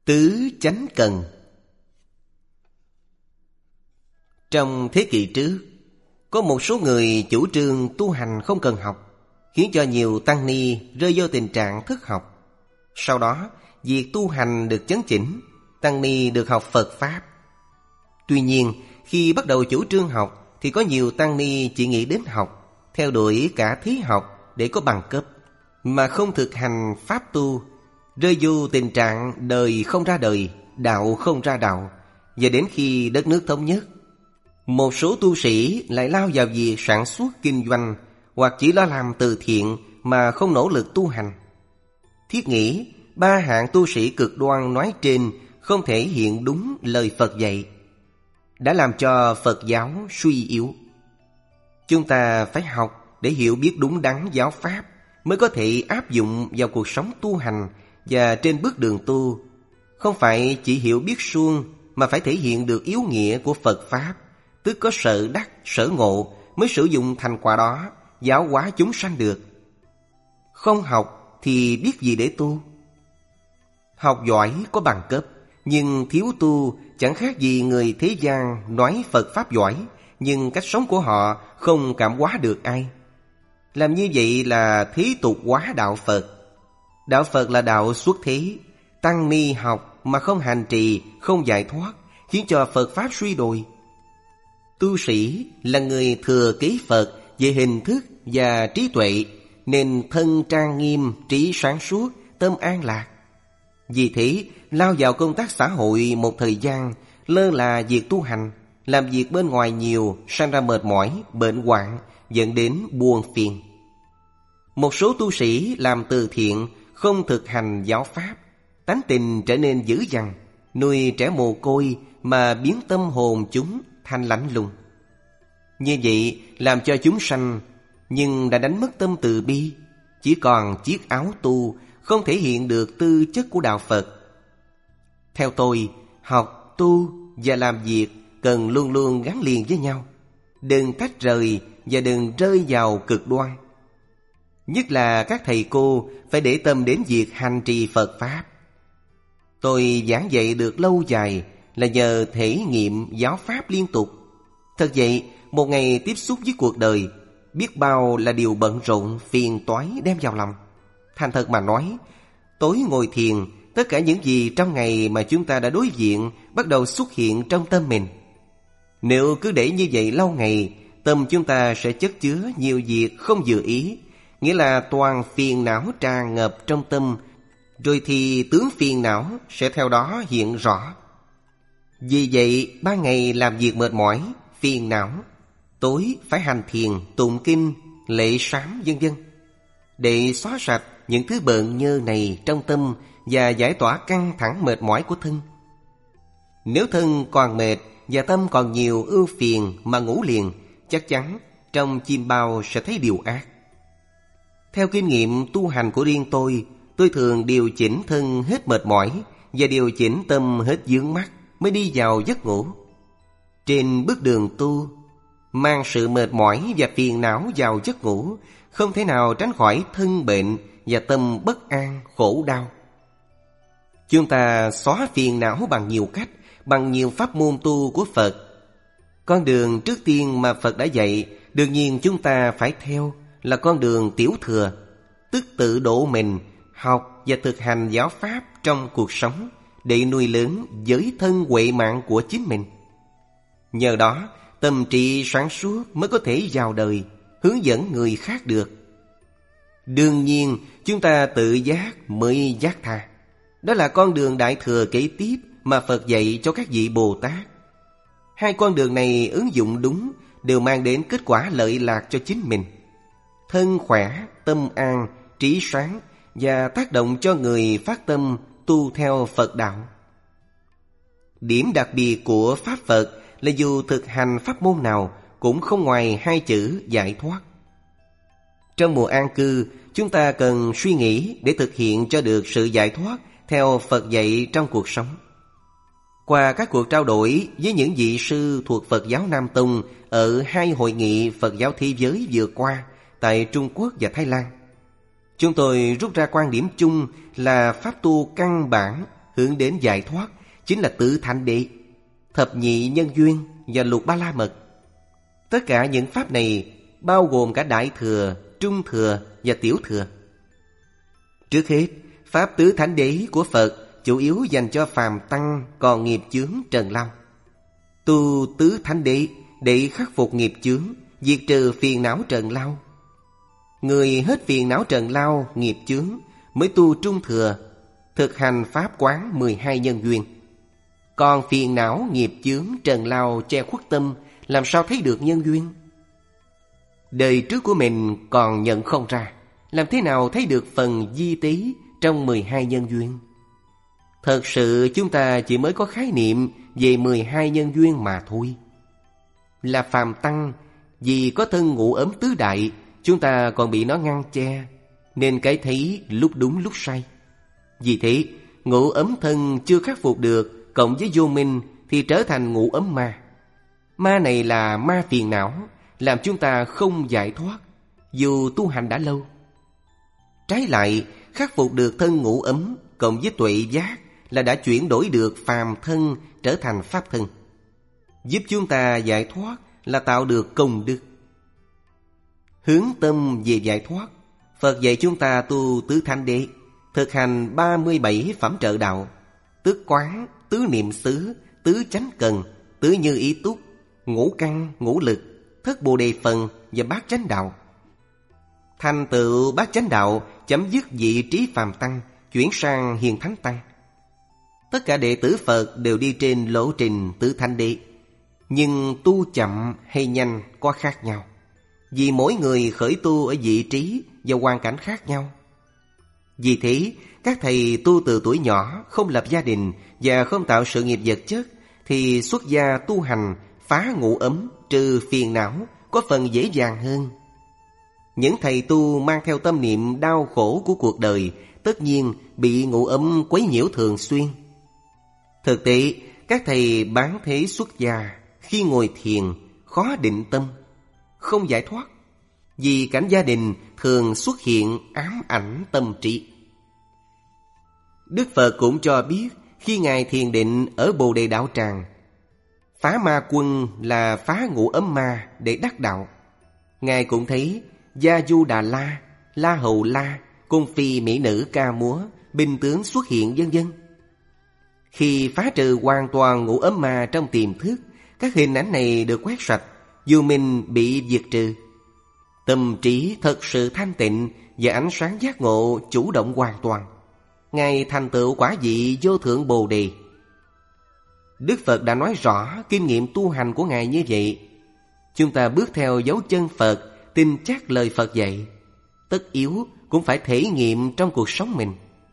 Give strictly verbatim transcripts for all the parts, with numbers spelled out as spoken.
Tứ chánh cần. Trong thế kỷ trước, có một số người chủ trương tu hành không cần học, khiến cho nhiều tăng ni rơi vô tình trạng thất học. Sau đó, việc tu hành được chấn chỉnh, tăng ni được học Phật Pháp. Tuy nhiên, khi bắt đầu chủ trương học, thì có nhiều tăng ni chỉ nghĩ đến học, theo đuổi cả thí học để có bằng cấp, mà không thực hành Pháp tu, rơi vô tình trạng đời không ra đời, đạo không ra đạo. Và đến khi đất nước thống nhất, một số tu sĩ lại lao vào việc sản xuất kinh doanh, hoặc chỉ lo làm từ thiện mà không nỗ lực tu hành. Thiết nghĩ ba hạng tu sĩ cực đoan nói trên không thể hiện đúng lời Phật dạy, đã làm cho Phật giáo suy yếu. Chúng ta phải học để hiểu biết đúng đắn giáo Pháp, mới có thể áp dụng vào cuộc sống tu hành và trên bước đường tu. Không phải chỉ hiểu biết suông, mà phải thể hiện được yếu nghĩa của Phật Pháp, tức có sở đắc, sở ngộ, mới sử dụng thành quả đó giáo hóa chúng sanh được. Không học thì biết gì để tu? Học giỏi có bằng cấp, nhưng thiếu tu chẳng khác gì người thế gian nói Phật Pháp giỏi, nhưng cách sống của họ không cảm hóa được ai. Làm như vậy là thế tục hóa đạo Phật. Đạo Phật là đạo xuất thế. Tăng ni học mà không hành trì, không giải thoát, khiến cho Phật Pháp suy đồi. Tu sĩ là người thừa kế Phật về hình thức và trí tuệ, nên thân trang nghiêm, trí sáng suốt, tâm an lạc. Vì thế, lao vào công tác xã hội một thời gian, lơ là việc tu hành, làm việc bên ngoài nhiều, sanh ra mệt mỏi, bệnh hoạn, dẫn đến buồn phiền. Một số tu sĩ làm từ thiện, không thực hành giáo Pháp, tánh tình trở nên dữ dằn, nuôi trẻ mồ côi mà biến tâm hồn chúng thành lạnh lùng. Như vậy làm cho chúng sanh, nhưng đã đánh mất tâm từ bi, chỉ còn chiếc áo tu, không thể hiện được tư chất của đạo Phật. Theo tôi, học, tu và làm việc cần luôn luôn gắn liền với nhau, đừng tách rời và đừng rơi vào cực đoan. Nhất là các thầy cô phải để tâm đến việc hành trì Phật Pháp. Tôi giảng dạy được lâu dài là nhờ thể nghiệm giáo Pháp liên tục. Thật vậy, một ngày tiếp xúc với cuộc đời, biết bao là điều bận rộn, phiền toái đem vào lòng. Thành thật mà nói, tối ngồi thiền, tất cả những gì trong ngày mà chúng ta đã đối diện bắt đầu xuất hiện trong tâm mình. Nếu cứ để như vậy lâu ngày, tâm chúng ta sẽ chất chứa nhiều việc không vừa ý, nghĩa là toàn phiền não tràn ngập trong tâm, rồi thì tướng phiền não sẽ theo đó hiện rõ. Vì vậy, ban ngày làm việc mệt mỏi, phiền não, tối phải hành thiền, tụng kinh, lễ sám vân vân, để xóa sạch những thứ bợn nhơ này trong tâm và giải tỏa căng thẳng mệt mỏi của thân. Nếu thân còn mệt và tâm còn nhiều ưu phiền mà ngủ liền, chắc chắn trong chim bao sẽ thấy điều ác. Theo kinh nghiệm tu hành của riêng tôi, tôi thường điều chỉnh thân hết mệt mỏi và điều chỉnh tâm hết vướng mắc mới đi vào giấc ngủ. Trên bước đường tu, mang sự mệt mỏi và phiền não vào giấc ngủ, không thể nào tránh khỏi thân bệnh và tâm bất an, khổ đau. Chúng ta xóa phiền não bằng nhiều cách, bằng nhiều pháp môn tu của Phật. Con đường trước tiên mà Phật đã dạy, đương nhiên chúng ta phải theo, là con đường tiểu thừa, tức tự độ mình, học và thực hành giáo Pháp trong cuộc sống, để nuôi lớn giới thân huệ mạng của chính mình. Nhờ đó, tâm trí sáng suốt mới có thể vào đời, hướng dẫn người khác được. Đương nhiên, chúng ta tự giác mới giác tha. Đó là con đường đại thừa kế tiếp mà Phật dạy cho các vị Bồ Tát. Hai con đường này ứng dụng đúng đều mang đến kết quả lợi lạc cho chính mình. Thân khỏe, tâm an, trí sáng và tác động cho người phát tâm tu theo Phật đạo. Điểm đặc biệt của Pháp Phật là dù thực hành pháp môn nào cũng không ngoài hai chữ giải thoát. Trong mùa an cư, chúng ta cần suy nghĩ để thực hiện cho được sự giải thoát theo Phật dạy trong cuộc sống. Qua các cuộc trao đổi với những vị sư thuộc Phật giáo Nam Tông ở hai hội nghị Phật giáo thế giới vừa qua tại Trung Quốc và Thái Lan, chúng tôi rút ra quan điểm chung là pháp tu căn bản hướng đến giải thoát chính là tứ thánh đế, thập nhị nhân duyên và lục ba la mật. Tất cả những pháp này bao gồm cả đại thừa, trung thừa và tiểu thừa. Trước hết, pháp tứ thánh đế của Phật chủ yếu dành cho phàm tăng còn nghiệp chướng trần lao. Tu tứ thánh đế để khắc phục nghiệp chướng, diệt trừ phiền não trần lao. Người hết phiền não trần lao, nghiệp chướng mới tu trung thừa, thực hành pháp quán mười hai nhân duyên. Còn phiền não, nghiệp chướng, trần lao che khuất tâm, làm sao thấy được nhân duyên? Đời trước của mình còn nhận không ra, làm thế nào thấy được phần di tí trong mười hai nhân duyên? Thật sự chúng ta chỉ mới có khái niệm về mười hai nhân duyên mà thôi. Là phàm tăng, vì có thân ngũ ấm tứ đại, chúng ta còn bị nó ngăn che, nên cái thấy lúc đúng lúc sai. Vì thế, ngũ ấm thân chưa khắc phục được, cộng với vô minh thì trở thành ngũ ấm ma. Ma này là ma phiền não, làm chúng ta không giải thoát, dù tu hành đã lâu. Trái lại, khắc phục được thân ngũ ấm, cộng với tuệ giác là đã chuyển đổi được phàm thân trở thành pháp thân. Giúp chúng ta giải thoát là tạo được công đức. Hướng tâm về giải thoát, Phật dạy chúng ta tu tứ thánh đế, thực hành ba mươi bảy phẩm trợ đạo, tứ quán, tứ niệm xứ, tứ chánh cần, tứ như ý túc, ngũ căn, ngũ lực, thất bồ đề phần và bát chánh đạo. Thành tựu bát chánh đạo, chấm dứt vị trí phàm tăng, chuyển sang hiền thánh tăng. Tất cả đệ tử Phật đều đi trên lộ trình tứ thánh đế, nhưng tu chậm hay nhanh có khác nhau, vì mỗi người khởi tu ở vị trí và hoàn cảnh khác nhau. Vì thế, các thầy tu từ tuổi nhỏ, không lập gia đình và không tạo sự nghiệp vật chất, thì xuất gia tu hành, phá ngũ ấm, trừ phiền não, có phần dễ dàng hơn. Những thầy tu mang theo tâm niệm đau khổ của cuộc đời, tất nhiên bị ngũ ấm quấy nhiễu thường xuyên. Thực tế, các thầy bán thế xuất gia, khi ngồi thiền, khó định tâm, không giải thoát, vì cảnh gia đình thường xuất hiện ám ảnh tâm trí. Đức Phật cũng cho biết, khi Ngài thiền định ở Bồ Đề Đạo Tràng, phá ma quân là phá ngũ ấm ma để đắc đạo. Ngài cũng thấy Gia Du Đà La, La Hầu La, cung phi mỹ nữ ca múa, binh tướng xuất hiện vân vân. Khi phá trừ hoàn toàn ngũ ấm ma trong tiềm thức, các hình ảnh này được quét sạch, vô minh bị diệt trừ. Tâm trí thật sự thanh tịnh và ánh sáng giác ngộ chủ động hoàn toàn. Ngài thành tựu quả vị vô thượng Bồ Đề. Đức Phật đã nói rõ kinh nghiệm tu hành của Ngài như vậy. Chúng ta bước theo dấu chân Phật, tin chắc lời Phật dạy, tất yếu cũng phải thể nghiệm trong cuộc sống mình.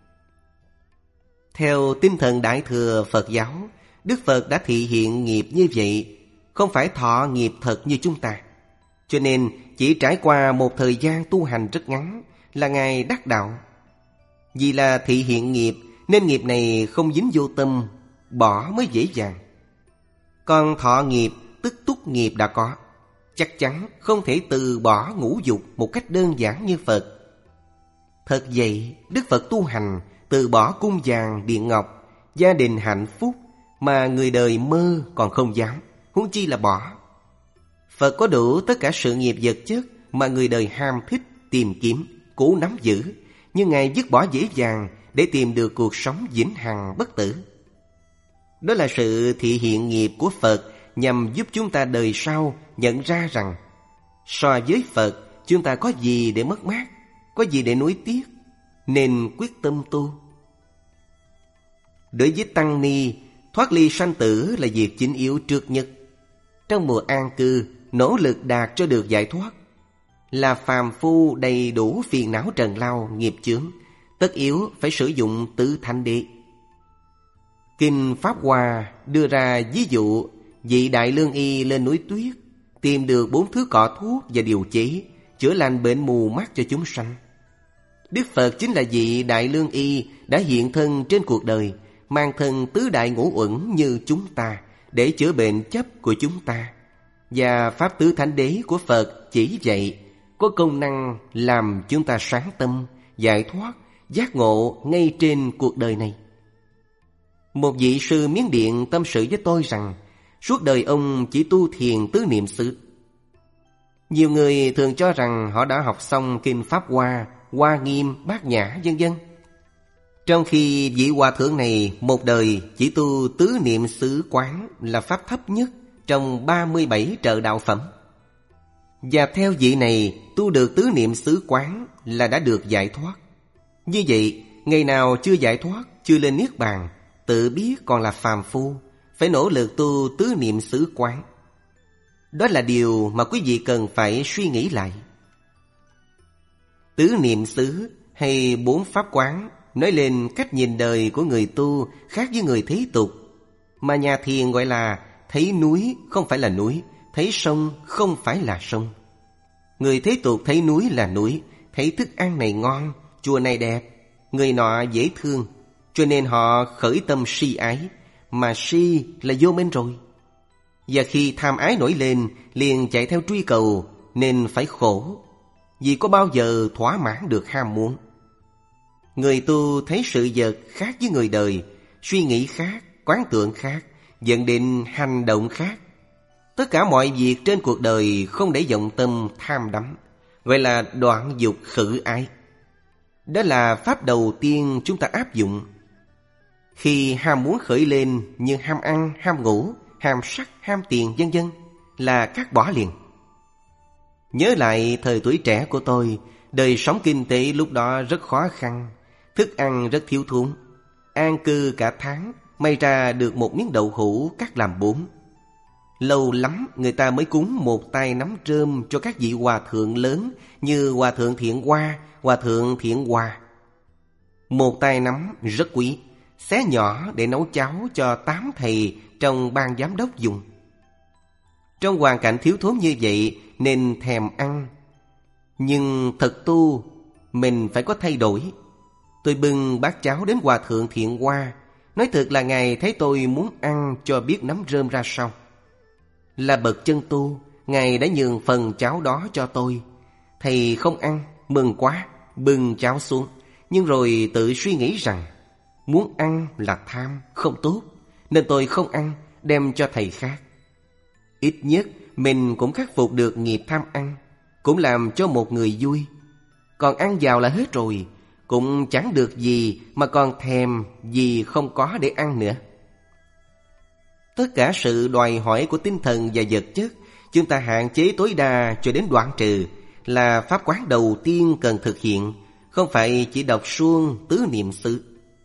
Theo tinh thần Đại Thừa Phật giáo, Đức Phật đã thị hiện nghiệp như vậy, không phải thọ nghiệp thật như chúng ta. Cho nên chỉ trải qua một thời gian tu hành rất ngắn là Ngài đắc đạo. Vì là thị hiện nghiệp nên nghiệp này không dính vô tâm, bỏ mới dễ dàng. Còn thọ nghiệp tức túc nghiệp đã có, chắc chắn không thể từ bỏ ngũ dục một cách đơn giản như Phật. Thật vậy, Đức Phật tu hành từ bỏ cung vàng điện ngọc, gia đình hạnh phúc mà người đời mơ còn không dám, huống chi là bỏ. Phật có đủ tất cả sự nghiệp vật chất mà người đời ham thích, tìm kiếm, cố nắm giữ, nhưng Ngài dứt bỏ dễ dàng để tìm được cuộc sống vĩnh hằng bất tử. Đó là sự thị hiện nghiệp của Phật, nhằm giúp chúng ta đời sau nhận ra rằng so với Phật, chúng ta có gì để mất mát, có gì để nuối tiếc, nên quyết tâm tu. Đối với tăng ni, thoát ly sanh tử là việc chính yếu trước nhất. Trong mùa an cư, nỗ lực đạt cho được giải thoát. Là phàm phu đầy đủ phiền não trần lao, nghiệp chướng, tất yếu phải sử dụng tứ thánh đế. Kinh Pháp Hoa đưa ra ví dụ vị đại lương y lên núi tuyết, tìm được bốn thứ cỏ thuốc và điều chế, chữa lành bệnh mù mắt cho chúng sanh. Đức Phật chính là vị đại lương y đã hiện thân trên cuộc đời, mang thân tứ đại ngũ uẩn như chúng ta để chữa bệnh chấp của chúng ta. Và Pháp tứ thánh đế của Phật chỉ dạy có công năng làm chúng ta sáng tâm, giải thoát, giác ngộ ngay trên cuộc đời này. Một vị sư Miến Điện tâm sự với tôi rằng suốt đời ông chỉ tu thiền tứ niệm xứ. Nhiều người thường cho rằng họ đã học xong kinh Pháp Hoa, Hoa Nghiêm, Bát Nhã vân vân. Trong khi vị hòa thượng này một đời chỉ tu tứ niệm xứ quán là pháp thấp nhất trong ba mươi bảy trợ đạo phẩm. Và theo vị này tu được tứ niệm xứ quán là đã được giải thoát. Như vậy, ngày nào chưa giải thoát, chưa lên niết bàn, tự biết còn là phàm phu, phải nỗ lực tu tứ niệm xứ quán. Đó là điều mà quý vị cần phải suy nghĩ lại. Tứ niệm xứ hay bốn pháp quán nói lên cách nhìn đời của người tu khác với người thế tục, mà nhà thiền gọi là thấy núi không phải là núi, thấy sông không phải là sông. Người thế tục thấy núi là núi, thấy thức ăn này ngon, chùa này đẹp, người nọ dễ thương, cho nên họ khởi tâm si ái, mà si là vô minh rồi. Và khi tham ái nổi lên, liền chạy theo truy cầu, nên phải khổ, vì có bao giờ thỏa mãn được ham muốn. Người tu thấy sự vật khác với người đời, suy nghĩ khác, quán tưởng khác, dẫn đến hành động khác. Tất cả mọi việc trên cuộc đời không để vọng tâm tham đắm, gọi là đoạn dục khử ái. Đó là pháp đầu tiên chúng ta áp dụng. Khi ham muốn khởi lên như ham ăn, ham ngủ, ham sắc, ham tiền vân vân là cắt bỏ liền. Nhớ lại thời tuổi trẻ của tôi, đời sống kinh tế lúc đó rất khó khăn, thức ăn rất thiếu thốn. An cư cả tháng, may ra được một miếng đậu hũ cắt làm bốn. Lâu lắm người ta mới cúng một tay nắm rơm cho các vị hòa thượng lớn như Hòa thượng Thiện Hoa, Hòa thượng Thiện Hòa. Một tay nắm rất quý, xé nhỏ để nấu cháo cho tám thầy trong ban giám đốc dùng. Trong hoàn cảnh thiếu thốn như vậy nên thèm ăn. Nhưng thật tu, mình phải có thay đổi. Tôi bưng bát cháo đến Hòa thượng Thiện Hoa, nói thật là Ngài thấy tôi muốn ăn cho biết nắm rơm ra sao. Là bậc chân tu, Ngài đã nhường phần cháo đó cho tôi. Thầy không ăn, mừng quá, bưng cháo xuống, nhưng rồi tự suy nghĩ rằng muốn ăn là tham, không tốt, nên tôi không ăn, đem cho thầy khác. Ít nhất mình cũng khắc phục được nghiệp tham ăn, cũng làm cho một người vui. Còn ăn vào là hết rồi, cũng chẳng được gì mà còn thèm vì không có để ăn nữa. Tất cả sự đòi hỏi của tinh thần và vật chất chúng ta hạn chế tối đa cho đến đoạn trừ là pháp quán đầu tiên cần thực hiện, không phải chỉ đọc suông tứ niệm xứ.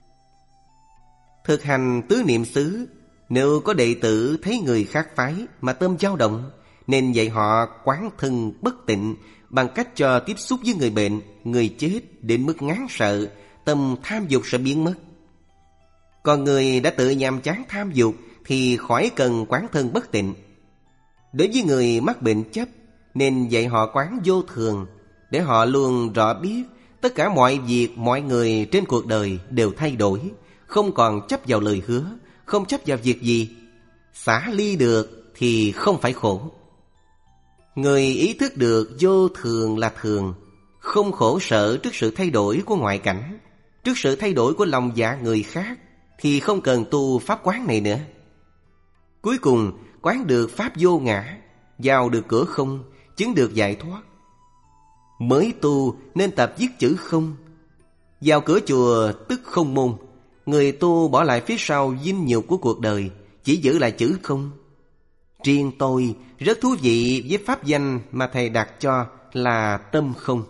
Thực hành tứ niệm xứ, nếu có đệ tử thấy người khác phái mà tâm dao động, nên dạy họ quán thân bất tịnh bằng cách cho tiếp xúc với người bệnh, người chết đến mức ngán sợ, tâm tham dục sẽ biến mất. Còn người đã tự nhàm chán tham dục thì khỏi cần quán thân bất tịnh. Đối với người mắc bệnh chấp, nên dạy họ quán vô thường, để họ luôn rõ biết tất cả mọi việc, mọi người trên cuộc đời đều thay đổi, không còn chấp vào lời hứa, không chấp vào việc gì. Xả ly được thì không phải khổ. Người ý thức được vô thường là thường, không khổ sở trước sự thay đổi của ngoại cảnh, trước sự thay đổi của lòng dạ người khác, thì không cần tu pháp quán này nữa. Cuối cùng quán được pháp vô ngã, vào được cửa không, chứng được giải thoát. Mới tu nên tập viết chữ không. Vào cửa chùa tức không môn. Người tu bỏ lại phía sau dinh nhục của cuộc đời, chỉ giữ lại chữ không. Riêng tôi rất thú vị với pháp danh mà thầy đặt cho là tâm không.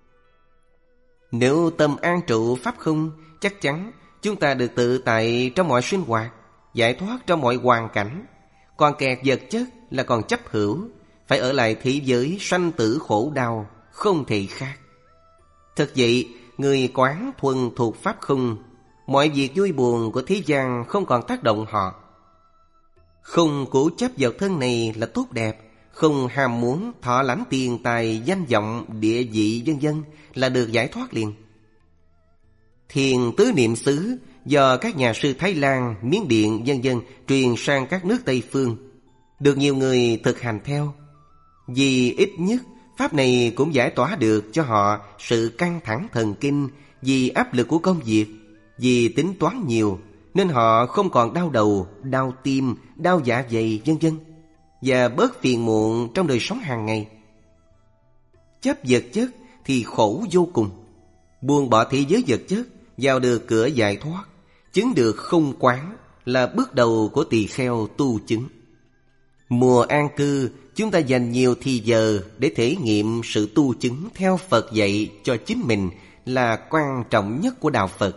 Nếu tâm an trụ pháp không, chắc chắn chúng ta được tự tại trong mọi sinh hoạt, giải thoát trong mọi hoàn cảnh. Còn kẹt vật chất là còn chấp hữu, phải ở lại thế giới sanh tử khổ đau, không thể khác. Thật vậy, người quán thuần thuộc pháp không, mọi việc vui buồn của thế gian không còn tác động họ. Không cố chấp vào thân này là tốt đẹp, không ham muốn thọ lãnh tiền tài, danh vọng, địa vị vân vân là được giải thoát liền. Thiền tứ niệm xứ do các nhà sư Thái Lan, Miến Điện vân vân truyền sang các nước Tây phương, được nhiều người thực hành theo. Vì ít nhất pháp này cũng giải tỏa được cho họ sự căng thẳng thần kinh vì áp lực của công việc, vì tính toán nhiều, nên họ không còn đau đầu, đau tim, đau dạ dày vân vân, và bớt phiền muộn trong đời sống hàng ngày. Chấp vật chất thì khổ vô cùng. Buông bỏ thế giới vật chất, vào được cửa giải thoát, chứng được không quán, là bước đầu của tỳ kheo tu chứng. Mùa an cư, chúng ta dành nhiều thì giờ để thể nghiệm sự tu chứng theo Phật dạy cho chính mình là quan trọng nhất của Đạo Phật.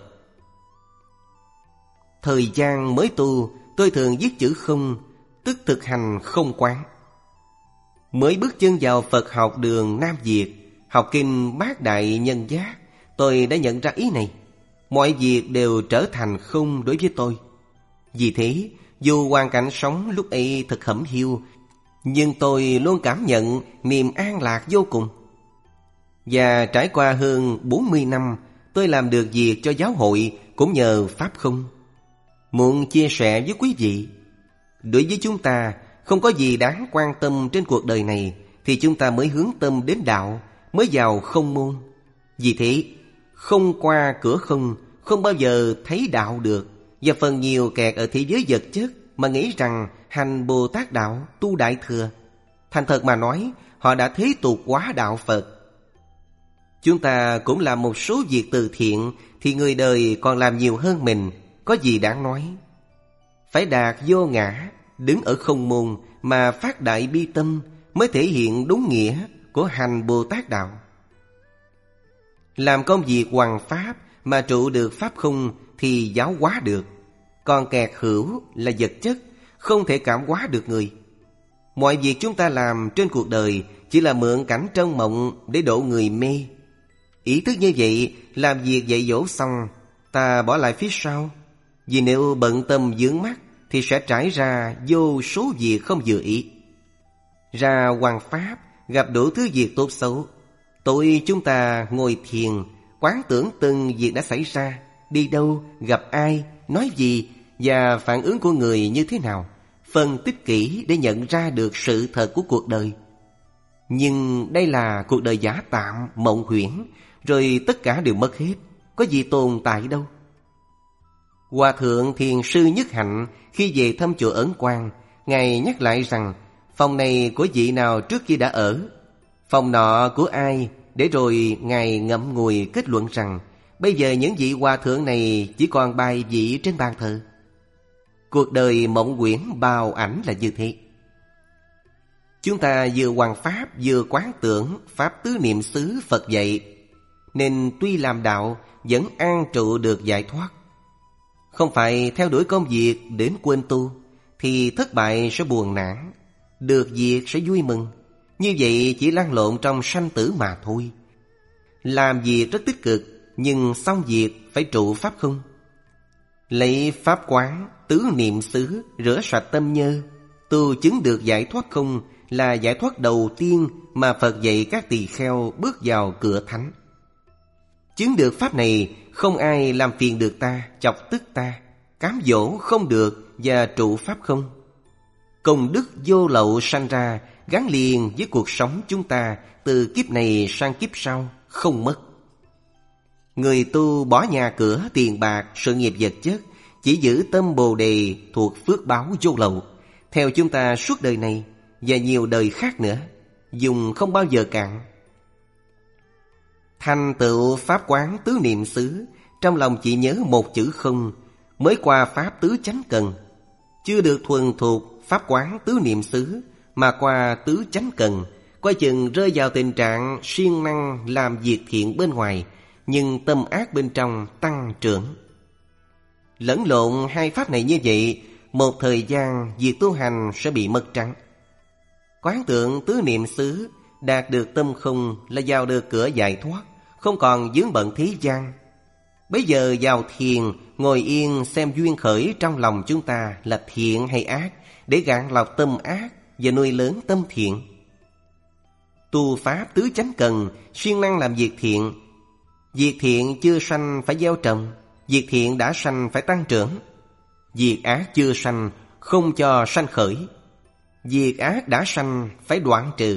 Thời gian mới tu, tôi thường viết chữ không, tức thực hành không quán. Mới bước chân vào Phật học đường Nam Việt, học kinh Bát Đại Nhân Giác, tôi đã nhận ra ý này. Mọi việc đều trở thành không đối với tôi. Vì thế, dù hoàn cảnh sống lúc ấy thật hẩm hiu, nhưng tôi luôn cảm nhận niềm an lạc vô cùng. Và trải qua hơn bốn mươi năm, tôi làm được việc cho giáo hội cũng nhờ Pháp không. Muốn chia sẻ với quý vị, đối với chúng ta, không có gì đáng quan tâm trên cuộc đời này, thì chúng ta mới hướng tâm đến đạo, mới vào không môn. Vì thế, không qua cửa không, không bao giờ thấy đạo được. Và phần nhiều kẹt ở thế giới vật chất mà nghĩ rằng hành Bồ Tát đạo, tu Đại Thừa. Thành thật mà nói, họ đã thế tục quá đạo Phật. Chúng ta cũng làm một số việc từ thiện, thì người đời còn làm nhiều hơn mình, có gì đáng nói. Phải đạt vô ngã, đứng ở không môn mà phát đại bi tâm, mới thể hiện đúng nghĩa của hành Bồ Tát đạo. Làm công việc hoằng pháp mà trụ được pháp không thì giáo hóa được. Còn kẹt hữu là vật chất, không thể cảm hóa được người. Mọi việc chúng ta làm trên cuộc đời chỉ là mượn cảnh trong mộng để độ người mê. Ý thức như vậy, làm việc dạy dỗ xong, ta bỏ lại phía sau. Vì nếu bận tâm vướng mắc thì sẽ trải ra vô số việc không vừa ý. Ra hoằng pháp, gặp đủ thứ việc tốt xấu. Tội chúng ta ngồi thiền, quán tưởng từng việc đã xảy ra, đi đâu, gặp ai, nói gì và phản ứng của người như thế nào, phân tích kỹ để nhận ra được sự thật của cuộc đời. Nhưng đây là cuộc đời giả tạm, mộng huyễn, rồi tất cả đều mất hết, có gì tồn tại đâu. Hòa thượng Thiền sư Nhất Hạnh khi về thăm chùa Ấn Quang, Ngài nhắc lại rằng phòng này của vị nào trước kia đã ở, phòng nọ của ai, để rồi Ngài ngẫm ngùi kết luận rằng bây giờ những vị hòa thượng này chỉ còn bài vị trên bàn thờ. Cuộc đời mộng huyễn bao ảnh là như thế. Chúng ta vừa hoằng pháp vừa quán tưởng pháp tứ niệm xứ Phật dạy, nên tuy làm đạo vẫn an trụ được giải thoát. Không phải theo đuổi công việc đến quên tu, thì thất bại sẽ buồn nản, được việc sẽ vui mừng. Như vậy chỉ lăn lộn trong sanh tử mà thôi. Làm việc rất tích cực, nhưng xong việc phải trụ pháp không. Lấy pháp quán, tứ niệm xứ, rửa sạch tâm nhơ, tu chứng được giải thoát không, là giải thoát đầu tiên mà Phật dạy các tỳ kheo bước vào cửa thánh. Chứng được pháp này, không ai làm phiền được ta, chọc tức ta, cám dỗ không được và trụ pháp không. Công đức vô lậu sanh ra, gắn liền với cuộc sống chúng ta từ kiếp này sang kiếp sau, không mất. Người tu bỏ nhà cửa, tiền bạc, sự nghiệp vật chất, chỉ giữ tâm Bồ Đề thuộc phước báo vô lậu, theo chúng ta suốt đời này và nhiều đời khác nữa, dùng không bao giờ cạn. Thành tựu pháp quán tứ niệm xứ, trong lòng chỉ nhớ một chữ không, mới qua pháp tứ chánh cần. Chưa được thuần thuộc pháp quán tứ niệm xứ, mà qua tứ chánh cần, coi chừng rơi vào tình trạng siêng năng làm việc thiện bên ngoài, nhưng tâm ác bên trong tăng trưởng. Lẫn lộn hai pháp này như vậy, một thời gian việc tu hành sẽ bị mất trắng. Quán tượng tứ niệm xứ, đạt được tâm không là vào được cửa giải thoát, không còn vướng bận thế gian. Bây giờ vào thiền, ngồi yên xem duyên khởi trong lòng chúng ta là thiện hay ác, để gạn lọc tâm ác và nuôi lớn tâm thiện. Tu pháp tứ chánh cần, siêng năng làm việc thiện. Việc thiện chưa sanh phải gieo trồng, việc thiện đã sanh phải tăng trưởng. Việc ác chưa sanh không cho sanh khởi, việc ác đã sanh phải đoạn trừ.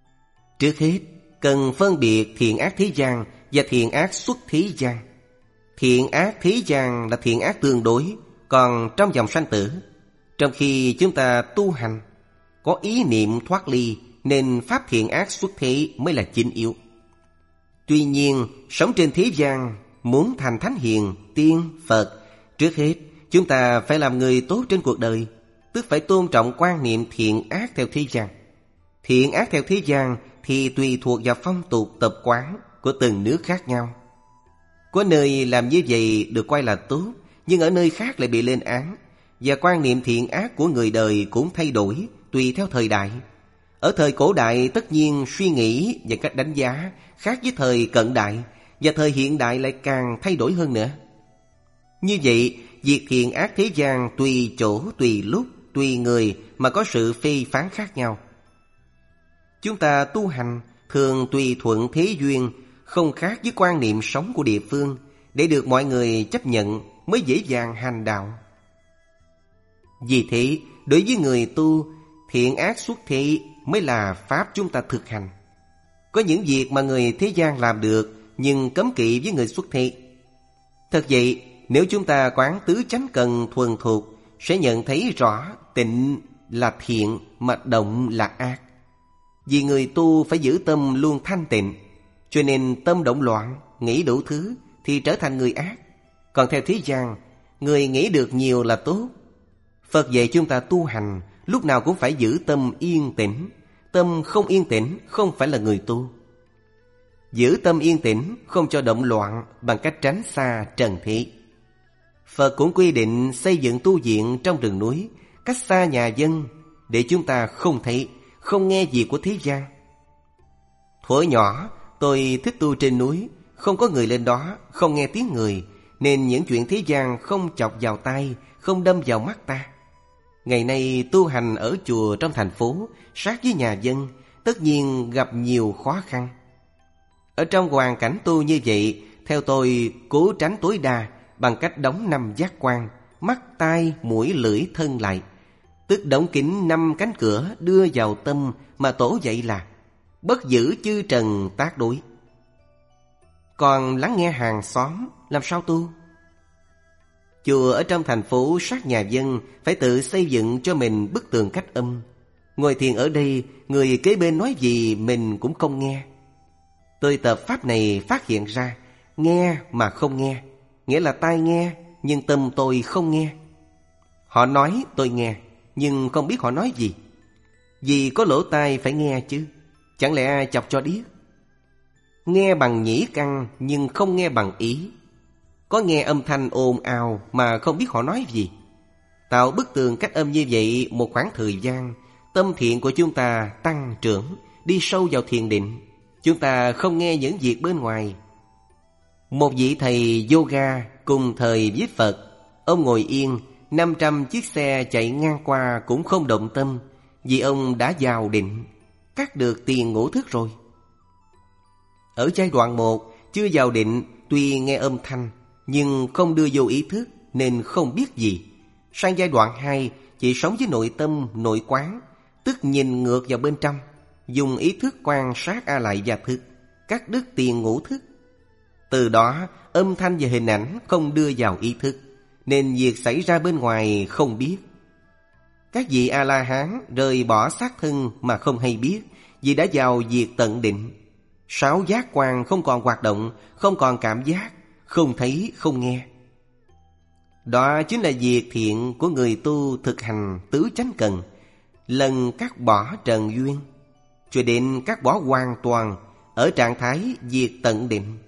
Trước hết cần phân biệt thiện ác thế gian và thiện ác xuất thế gian. Thiện ác thế gian là thiện ác tương đối, còn trong dòng sanh tử, trong khi chúng ta tu hành có ý niệm thoát ly, nên pháp thiện ác xuất thế mới là chính yếu. Tuy nhiên, sống trên thế gian, muốn thành thánh hiền, tiên, Phật, trước hết chúng ta phải làm người tốt trên cuộc đời, tức phải tôn trọng quan niệm thiện ác theo thế gian. Thiện ác theo thế gian thì tùy thuộc vào phong tục tập quán của từng nước khác nhau. Có nơi làm như vậy được coi là tốt, nhưng ở nơi khác lại bị lên án. Và quan niệm thiện ác của người đời cũng thay đổi tùy theo thời đại. Ở thời cổ đại tất nhiên suy nghĩ và cách đánh giá khác với thời cận đại, và thời hiện đại lại càng thay đổi hơn nữa. Như vậy, việc thiện ác thế gian tùy chỗ, tùy lúc, tùy người mà có sự phê phán khác nhau. Chúng ta tu hành thường tùy thuận thế duyên, không khác với quan niệm sống của địa phương, để được mọi người chấp nhận mới dễ dàng hành đạo. Vì thế, đối với người tu, thiện ác xuất thế mới là pháp chúng ta thực hành. Có những việc mà người thế gian làm được, nhưng cấm kỵ với người xuất thế. Thật vậy, nếu chúng ta quán tứ chánh cần thuần thục, sẽ nhận thấy rõ tịnh là thiện mà động là ác. Vì người tu phải giữ tâm luôn thanh tịnh, cho nên tâm động loạn, nghĩ đủ thứ thì trở thành người ác. Còn theo thế gian, người nghĩ được nhiều là tốt. Phật dạy chúng ta tu hành lúc nào cũng phải giữ tâm yên tĩnh. Tâm không yên tĩnh không phải là người tu. Giữ tâm yên tĩnh, không cho động loạn bằng cách tránh xa trần thế. Phật cũng quy định xây dựng tu viện trong rừng núi, cách xa nhà dân, để chúng ta không thấy, không nghe việc của thế gian. Thuở nhỏ, tôi thích tu trên núi, không có người lên đó, không nghe tiếng người, nên những chuyện thế gian không chọc vào tai, không đâm vào mắt ta. Ngày nay tu hành ở chùa trong thành phố, sát với nhà dân, tất nhiên gặp nhiều khó khăn. Ở trong hoàn cảnh tu như vậy, theo tôi cố tránh tối đa bằng cách đóng năm giác quan, mắt, tai, mũi, lưỡi, thân lại. Tức đóng kín năm cánh cửa đưa vào tâm mà tổ dạy là bất giữ chư trần tác đối. Còn lắng nghe hàng xóm làm sao tu? Chùa ở trong thành phố sát nhà dân phải tự xây dựng cho mình bức tường cách âm. Ngồi thiền ở đây, người kế bên nói gì mình cũng không nghe. Tôi tập pháp này phát hiện ra, nghe mà không nghe, nghĩa là tai nghe nhưng tâm tôi không nghe. Họ nói tôi nghe, nhưng không biết họ nói gì. Vì có lỗ tai phải nghe chứ, chẳng lẽ chọc cho điếc. Nghe bằng nhĩ căn nhưng không nghe bằng ý. Có nghe âm thanh ồn ào mà không biết họ nói gì. Tạo bức tường cách âm như vậy một khoảng thời gian, tâm thiện của chúng ta tăng trưởng, đi sâu vào thiền định. Chúng ta không nghe những việc bên ngoài. Một vị thầy yoga cùng thời với Phật, ông ngồi yên, năm trăm chiếc xe chạy ngang qua cũng không động tâm, vì ông đã vào định, cắt được tiền ngũ thức rồi. Ở giai đoạn một, chưa vào định, tuy nghe âm thanh, nhưng không đưa vô ý thức nên không biết gì. Sang giai đoạn hai, chỉ sống với nội tâm, nội quán, tức nhìn ngược vào bên trong, dùng ý thức quan sát a lại gia thức, cắt đứt tiền ngũ thức. Từ đó, âm thanh và hình ảnh không đưa vào ý thức, nên việc xảy ra bên ngoài không biết. Các vị A-la-hán rời bỏ xác thân mà không hay biết, vì đã vào việc tận định. Sáu giác quan không còn hoạt động, không còn cảm giác, không thấy, không nghe. Đó chính là việc thiện của người tu thực hành tứ chánh cần, lần cắt bỏ trần duyên, cho đến cắt bỏ hoàn toàn ở trạng thái việc tận định.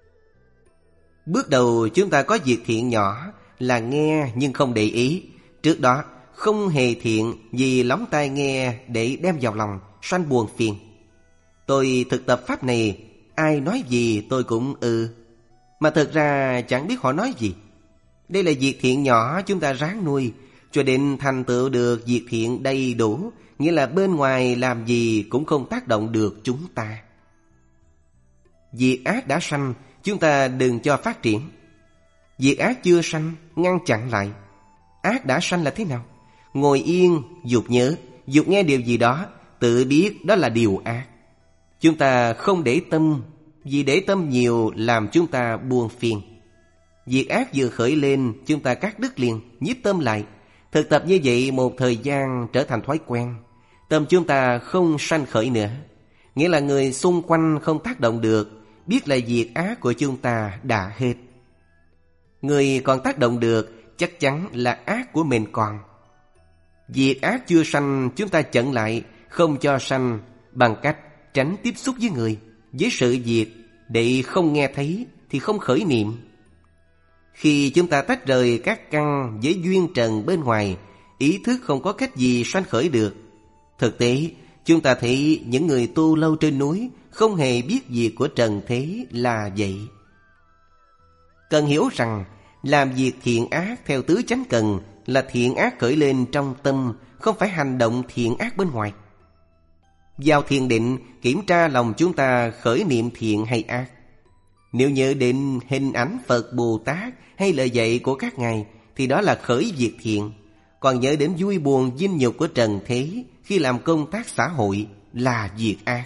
Bước đầu chúng ta có việc thiện nhỏ là nghe nhưng không để ý. Trước đó không hề thiện vì lóng tai nghe để đem vào lòng, sanh buồn phiền. Tôi thực tập pháp này, ai nói gì tôi cũng ừ, mà thật ra chẳng biết họ nói gì. Đây là việc thiện nhỏ chúng ta ráng nuôi, cho đến thành tựu được việc thiện đầy đủ, nghĩa là bên ngoài làm gì cũng không tác động được chúng ta. Việc ác đã sanh, chúng ta đừng cho phát triển. Việc ác chưa sanh, ngăn chặn lại. Ác đã sanh là thế nào? Ngồi yên, dục nhớ, dục nghe điều gì đó, tự biết đó là điều ác. Chúng ta không để tâm, vì để tâm nhiều làm chúng ta buồn phiền. Việc ác vừa khởi lên, chúng ta cắt đứt liền, nhiếp tâm lại. Thực tập như vậy một thời gian trở thành thói quen. Tâm chúng ta không sanh khởi nữa. Nghĩa là người xung quanh không tác động được, biết là việc ác của chúng ta đã hết. Người còn tác động được, chắc chắn là ác của mình còn. Việc ác chưa sanh, chúng ta chặn lại, không cho sanh bằng cách tránh tiếp xúc với người, với sự việc, để không nghe thấy thì không khởi niệm. Khi chúng ta tách rời các căn với duyên trần bên ngoài, ý thức không có cách gì sanh khởi được. Thực tế, chúng ta thấy những người tu lâu trên núi không hề biết việc của trần thế là vậy. Cần hiểu rằng, làm việc thiện ác theo tứ chánh cần là thiện ác khởi lên trong tâm, không phải hành động thiện ác bên ngoài. Vào thiền định, kiểm tra lòng chúng ta khởi niệm thiện hay ác. Nếu nhớ đến hình ảnh Phật Bồ Tát hay lời dạy của các ngài, thì đó là khởi việc thiện. Còn nhớ đến vui buồn vinh nhục của trần thế khi làm công tác xã hội là việc ác.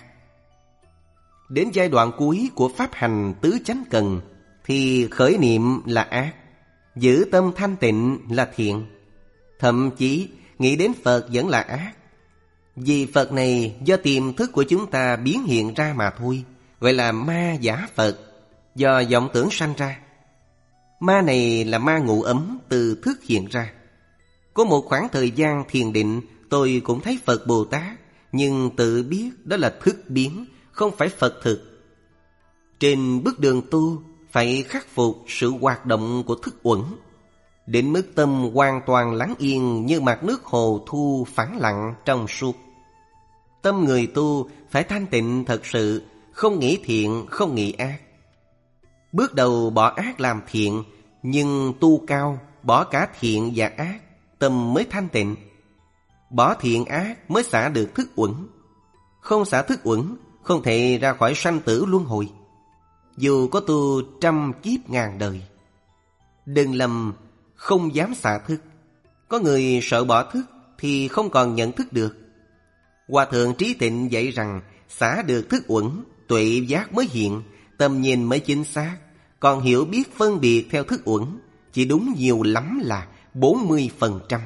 Đến giai đoạn cuối của pháp hành tứ chánh cần thì khởi niệm là ác, giữ tâm thanh tịnh là thiện. Thậm chí nghĩ đến Phật vẫn là ác. Vì Phật này do tiềm thức của chúng ta biến hiện ra mà thôi, gọi là ma giả Phật, do vọng tưởng sanh ra. Ma này là ma ngụ ấm từ thức hiện ra. Có một khoảng thời gian thiền định, tôi cũng thấy Phật Bồ Tát, nhưng tự biết đó là thức biến, không phải Phật thực. Trên bước đường tu, phải khắc phục sự hoạt động của thức uẩn, đến mức tâm hoàn toàn lắng yên như mặt nước hồ thu phẳng lặng trong suốt. Tâm người tu phải thanh tịnh thật sự, không nghĩ thiện, không nghĩ ác. Bước đầu bỏ ác làm thiện, nhưng tu cao, bỏ cả thiện và ác, tâm mới thanh tịnh. Bỏ thiện ác mới xả được thức uẩn. Không xả thức uẩn, không thể ra khỏi sanh tử luân hồi, dù có tu trăm kiếp ngàn đời. Đừng lầm không dám xả thức. Có người sợ bỏ thức thì không còn nhận thức được. Hòa thượng Trí Tịnh dạy rằng xả được thức uẩn, tuệ giác mới hiện, tầm nhìn mới chính xác. Còn hiểu biết phân biệt theo thức uẩn chỉ đúng nhiều lắm là bốn mươi phần trăm.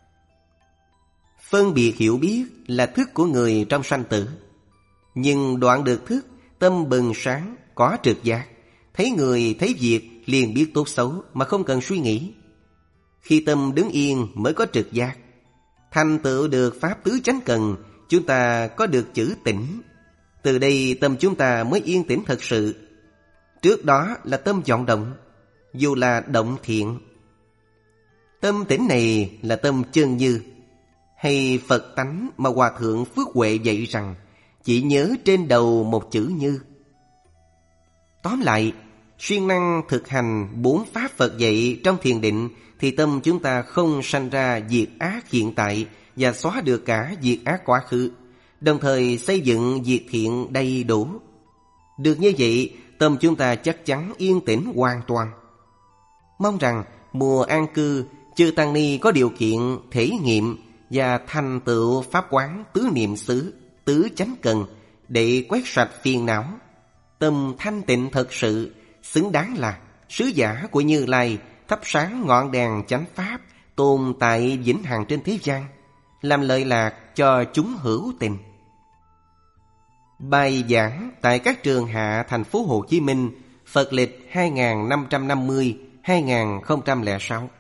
Phân biệt hiểu biết là thức của người trong sanh tử. Nhưng đoạn được thức, tâm bừng sáng, có trực giác, thấy người, thấy việc liền biết tốt xấu mà không cần suy nghĩ. Khi tâm đứng yên mới có trực giác. Thành tựu được pháp tứ chánh cần, chúng ta có được chữ tĩnh. Từ đây tâm chúng ta mới yên tĩnh thật sự. Trước đó là tâm vọng động, dù là động thiện. Tâm tĩnh này là tâm chân như, hay Phật tánh mà Hòa thượng Phước Huệ dạy rằng chỉ nhớ trên đầu một chữ như. Tóm lại, siêng năng thực hành bốn pháp Phật dạy trong thiền định thì tâm chúng ta không sanh ra việc ác hiện tại và xóa được cả việc ác quá khứ, đồng thời xây dựng việc thiện đầy đủ. Được như vậy, tâm chúng ta chắc chắn yên tĩnh hoàn toàn. Mong rằng mùa an cư, chư tăng ni có điều kiện thể nghiệm và thành tựu pháp quán tứ niệm xứ, tứ chánh cần để quét sạch phiền não. Tâm thanh tịnh thật sự, xứng đáng là sứ giả của Như Lai, thắp sáng ngọn đèn chánh pháp, tồn tại vĩnh hằng trên thế gian, làm lợi lạc cho chúng hữu tình. Bài giảng tại các trường hạ thành phố Hồ Chí Minh, Phật lịch hai nghìn năm trăm năm mươi đến hai nghìn không trăm lẻ sáu.